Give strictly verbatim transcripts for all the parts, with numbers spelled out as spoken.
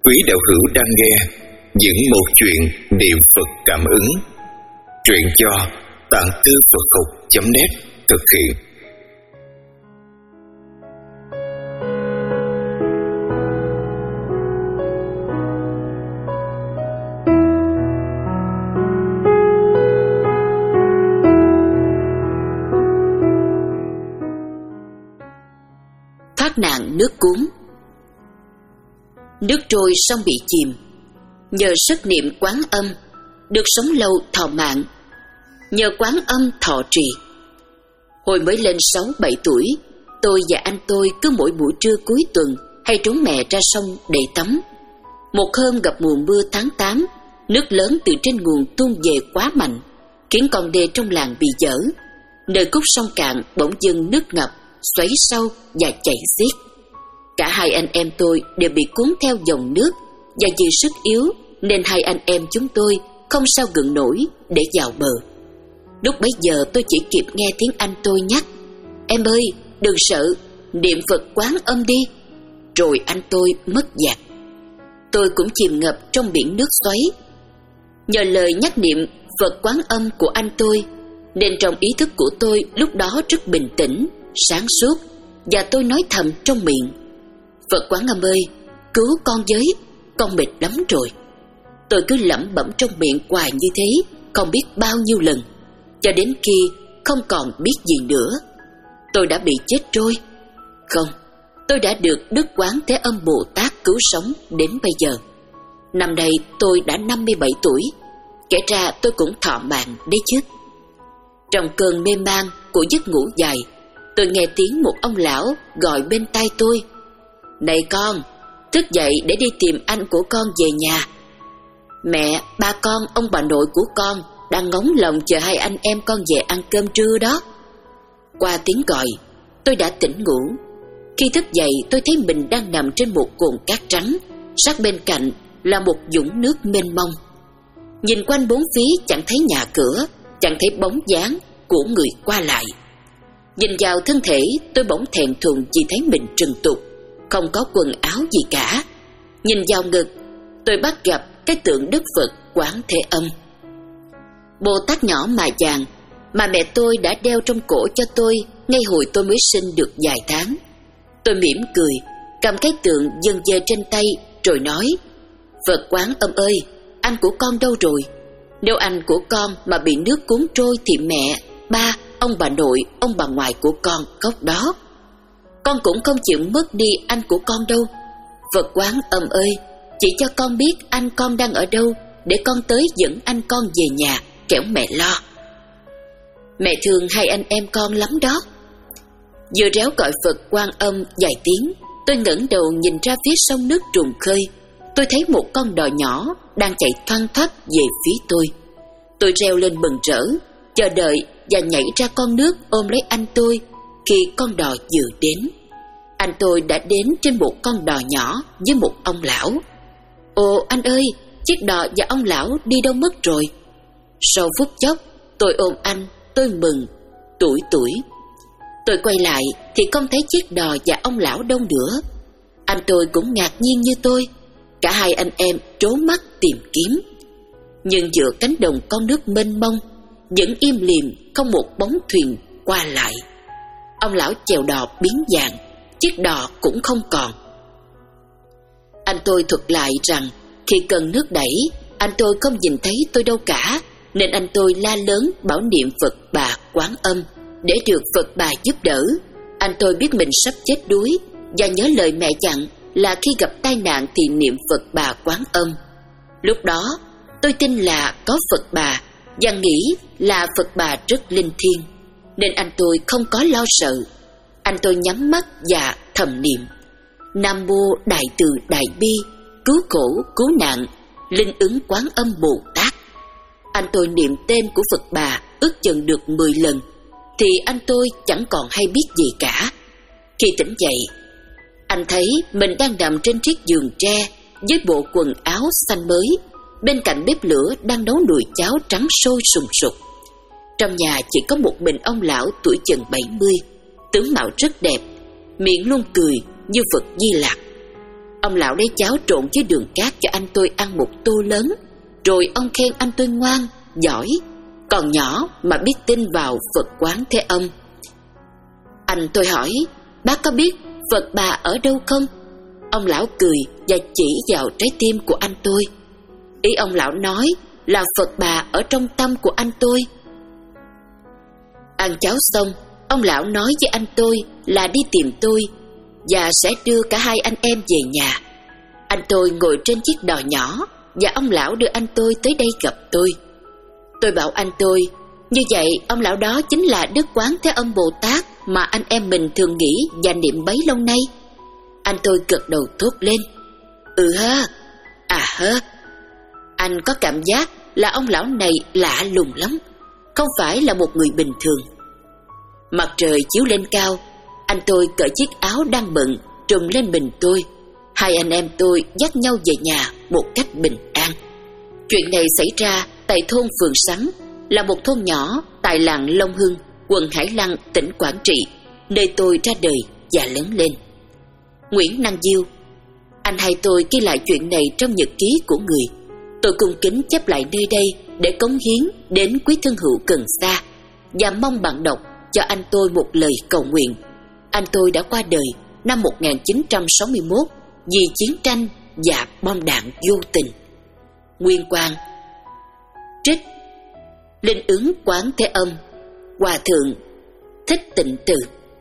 Quý đạo hữu đang nghe những một chuyện niệm Phật cảm ứng. Truyện do tạng thư Phật học chấm net thực hiện. Thoát nạn nước cuốn. Nước trôi sông bị chìm, nhờ sức niệm Quán Âm được sống lâu thọ mạng, nhờ Quán Âm thọ trì. Hồi mới lên sáu bảy tuổi, tôi và anh tôi cứ mỗi buổi trưa cuối tuần hay trốn mẹ ra sông để tắm. Một hôm gặp mùa mưa tháng tám, nước lớn từ trên nguồn tuôn về quá mạnh, khiến con đê trong làng bị dở. Nơi khúc sông cạn bỗng dưng nước ngập, xoáy sâu và chảy xiết. Cả hai anh em tôi đều bị cuốn theo dòng nước, và vì sức yếu nên hai anh em chúng tôi không sao gượng nổi để vào bờ. Lúc bấy giờ tôi chỉ kịp nghe tiếng anh tôi nhắc: "Em ơi, đừng sợ, niệm Phật Quán Âm đi." Rồi anh tôi mất dạng. Tôi cũng chìm ngập trong biển nước xoáy. Nhờ lời nhắc niệm Phật Quán Âm của anh tôi, nên trong ý thức của tôi lúc đó rất bình tĩnh, sáng suốt, và tôi nói thầm trong miệng: "Phật Quán Âm ơi, cứu con với, con mệt lắm rồi." Tôi cứ lẩm bẩm trong miệng hoài như thế, không biết bao nhiêu lần, cho đến khi không còn biết gì nữa. Tôi đã bị chết trôi? Không, tôi đã được Đức Quán Thế Âm Bồ Tát cứu sống đến bây giờ. Năm nay tôi đã năm mươi bảy tuổi, kể ra tôi cũng thọ mạng đấy chứ. Trong cơn mê man của giấc ngủ dài, tôi nghe tiếng một ông lão gọi bên tai tôi: "Này con, thức dậy để đi tìm anh của con về nhà. Mẹ, ba con, ông bà nội của con đang ngóng lòng chờ hai anh em con về ăn cơm trưa đó." Qua tiếng gọi, tôi đã tỉnh ngủ. Khi thức dậy, tôi thấy mình đang nằm trên một cồn cát trắng, sát bên cạnh là một vũng nước mênh mông. Nhìn quanh bốn phía chẳng thấy nhà cửa, chẳng thấy bóng dáng của người qua lại. Nhìn vào thân thể, tôi bỗng thẹn thùng vì thấy mình trần tục, không có quần áo gì cả. Nhìn vào ngực, tôi bắt gặp cái tượng Đức Phật Quán Thế Âm, Bồ Tát nhỏ mà vàng, mà mẹ tôi đã đeo trong cổ cho tôi ngay hồi tôi mới sinh được vài tháng. Tôi mỉm cười, cầm cái tượng dâng dơ trên tay rồi nói: "Phật Quán Âm ơi, anh của con đâu rồi? Nếu anh của con mà bị nước cuốn trôi thì mẹ, ba, ông bà nội, ông bà ngoại của con góc đó. Con cũng không chịu mất đi anh của con đâu. Phật Quán Âm ơi, chỉ cho con biết anh con đang ở đâu, để con tới dẫn anh con về nhà, kẻo mẹ lo. Mẹ thương hai anh em con lắm đó." Vừa réo gọi Phật Quan Âm vài tiếng, tôi ngẩng đầu nhìn ra phía sông nước trùng khơi. Tôi thấy một con đò nhỏ đang chạy thoăn thoắt về phía tôi. Tôi reo lên mừng rỡ, chờ đợi và nhảy ra con nước ôm lấy anh tôi. Khi con đò vừa đến, anh tôi đã đến trên một con đò nhỏ với một ông lão. "Ồ anh ơi, chiếc đò và ông lão đi đâu mất rồi?" Sau phút chốc, tôi ôm anh, tôi mừng, tủi tủi. Tôi quay lại thì không thấy chiếc đò và ông lão đâu nữa. Anh tôi cũng ngạc nhiên như tôi. Cả hai anh em trố mắt tìm kiếm. Nhưng giữa cánh đồng con nước mênh mông, vẫn im lìm, không một bóng thuyền qua lại. Ông lão chèo đò biến dạng, chiếc đò cũng không còn. Anh tôi thuật lại rằng khi cần nước đẩy, anh tôi không nhìn thấy tôi đâu cả, nên anh tôi la lớn bảo niệm Phật Bà Quán Âm để được Phật Bà giúp đỡ. Anh tôi biết mình sắp chết đuối và nhớ lời mẹ dặn là khi gặp tai nạn thì niệm Phật Bà Quán Âm. Lúc đó tôi tin là có Phật Bà và nghĩ là Phật Bà rất linh thiêng, nên anh tôi không có lo sợ. Anh tôi nhắm mắt và thầm niệm: "Nam Mô Đại Từ Đại Bi, cứu khổ cứu nạn, linh ứng Quán Âm Bồ Tát." Anh tôi niệm tên của Phật Bà ước chừng được mười lần thì anh tôi chẳng còn hay biết gì cả. Khi tỉnh dậy, anh thấy mình đang nằm trên chiếc giường tre với bộ quần áo xanh mới, bên cạnh bếp lửa đang nấu nồi cháo trắng sôi sùng sục. Trong nhà chỉ có một mình ông lão tuổi chừng bảy mươi, tướng mạo rất đẹp, miệng luôn cười như Phật Di Lặc. Ông lão lấy cháo trộn với đường cát cho anh tôi ăn một tô lớn, rồi ông khen anh tôi ngoan, giỏi, còn nhỏ mà biết tin vào Phật Quán Thế Âm. Anh tôi hỏi, bác có biết Phật Bà ở đâu không? Ông lão cười và chỉ vào trái tim của anh tôi. Ý ông lão nói là Phật Bà ở trong tâm của anh tôi. Ăn cháo xong, ông lão nói với anh tôi là đi tìm tôi và sẽ đưa cả hai anh em về nhà. Anh tôi ngồi trên chiếc đò nhỏ và ông lão đưa anh tôi tới đây gặp tôi. Tôi bảo anh tôi, như vậy ông lão đó chính là Đức Quán Thế Âm Bồ Tát mà anh em mình thường nghĩ và niệm bấy lâu nay. Anh tôi gật đầu thốt lên, ừ ha, à hơ. Anh có cảm giác là ông lão này lạ lùng lắm, không phải là một người bình thường. Mặt trời chiếu lên cao, anh tôi cởi chiếc áo đang bận trùm lên mình tôi. Hai anh em tôi dắt nhau về nhà một cách bình an. Chuyện này xảy ra tại thôn Phường Sắn, là một thôn nhỏ tại làng Long Hưng, quận Hải Lăng, tỉnh Quảng Trị, nơi tôi ra đời và lớn lên. Nguyễn Năng Diêu. Anh hai tôi ghi lại chuyện này trong nhật ký của người. Tôi cung kính chép lại nơi đây để cống hiến đến quý thân hữu gần xa, và mong bạn đọc cho anh tôi một lời cầu nguyện. Anh tôi đã qua đời năm một nghìn chín trăm sáu mươi mốt vì chiến tranh và bom đạn vô tình. Nguyên Quang. Trích Linh ứng Quán Thế Âm, Hòa Thượng Thích Tịnh Từ.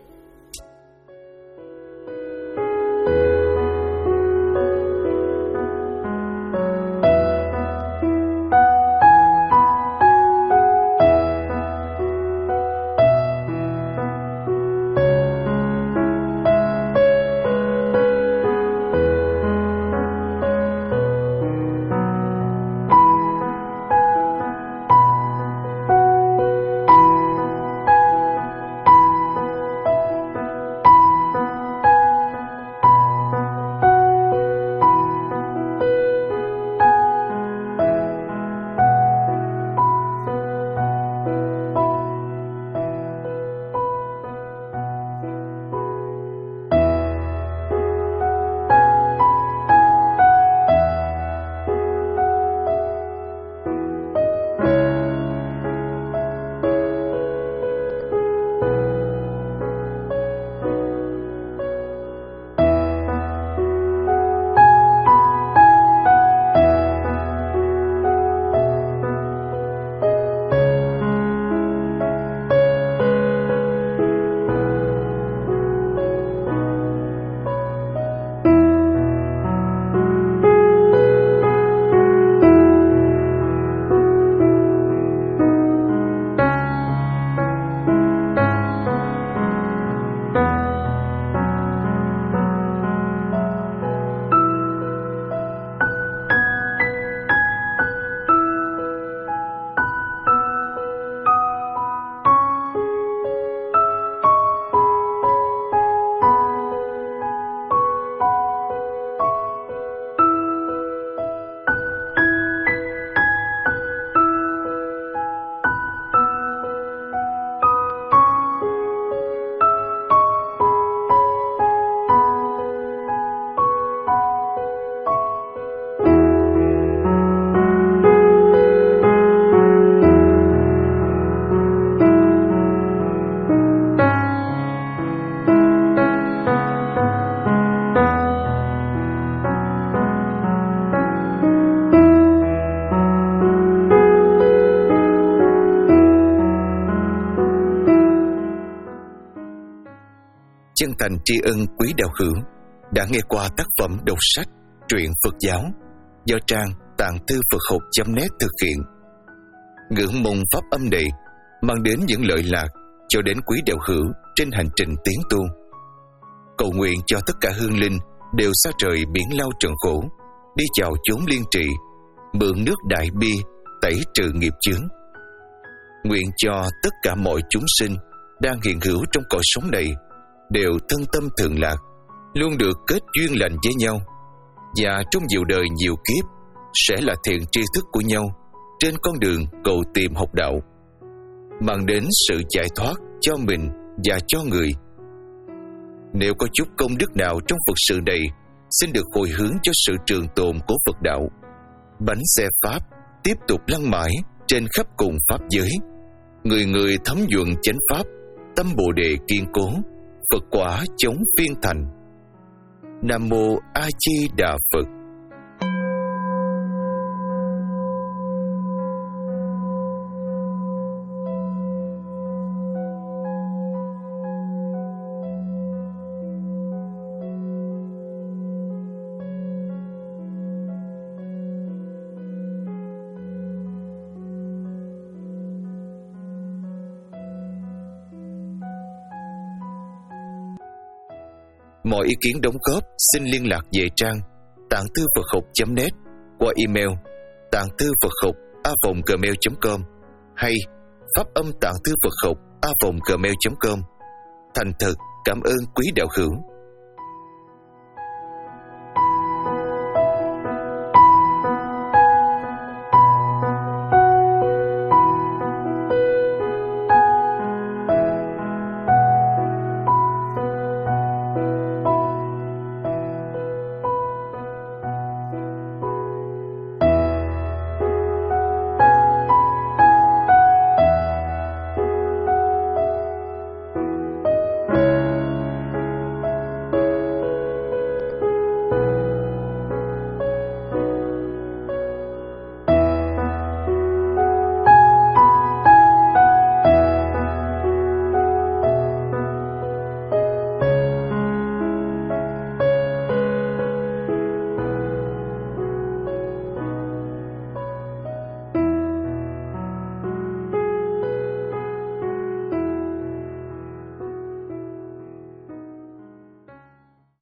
Chân thành tri ân quý đạo hữu đã nghe qua tác phẩm đọc sách truyện Phật giáo do trang tạng thư Phật học chấm net thực hiện. Ngưỡng mong pháp âm này mang đến những lợi lạc cho đến quý đạo hữu trên hành trình tiến tu. Cầu nguyện cho tất cả hương linh đều xa trời biển lao trần khổ, đi chào chốn liên trị, mượn nước đại bi tẩy trừ nghiệp chướng. Nguyện cho tất cả mọi chúng sinh đang hiện hữu trong cõi sống này đều thân tâm thường lạc, luôn được kết duyên lành với nhau, và trong nhiều đời nhiều kiếp sẽ là thiện tri thức của nhau trên con đường cầu tìm học đạo, mang đến sự giải thoát cho mình và cho người. Nếu có chút công đức nào trong Phật sự này xin được hồi hướng cho sự trường tồn của Phật đạo. Bánh xe Pháp tiếp tục lăn mãi trên khắp cùng Pháp giới. Người người thấm nhuận chánh Pháp, tâm Bồ Đề kiên cố, Phật quả chống phiên thành. Nam Mô A Di Đà Phật. Mọi ý kiến đóng góp xin liên lạc về trang tạng thư Phật học chấm net qua email tạng thư Phật học a vòng gmail chấm com hay pháp âm tạng thư Phật học a vòng gmail chấm com. Thành thật cảm ơn quý đạo hữu.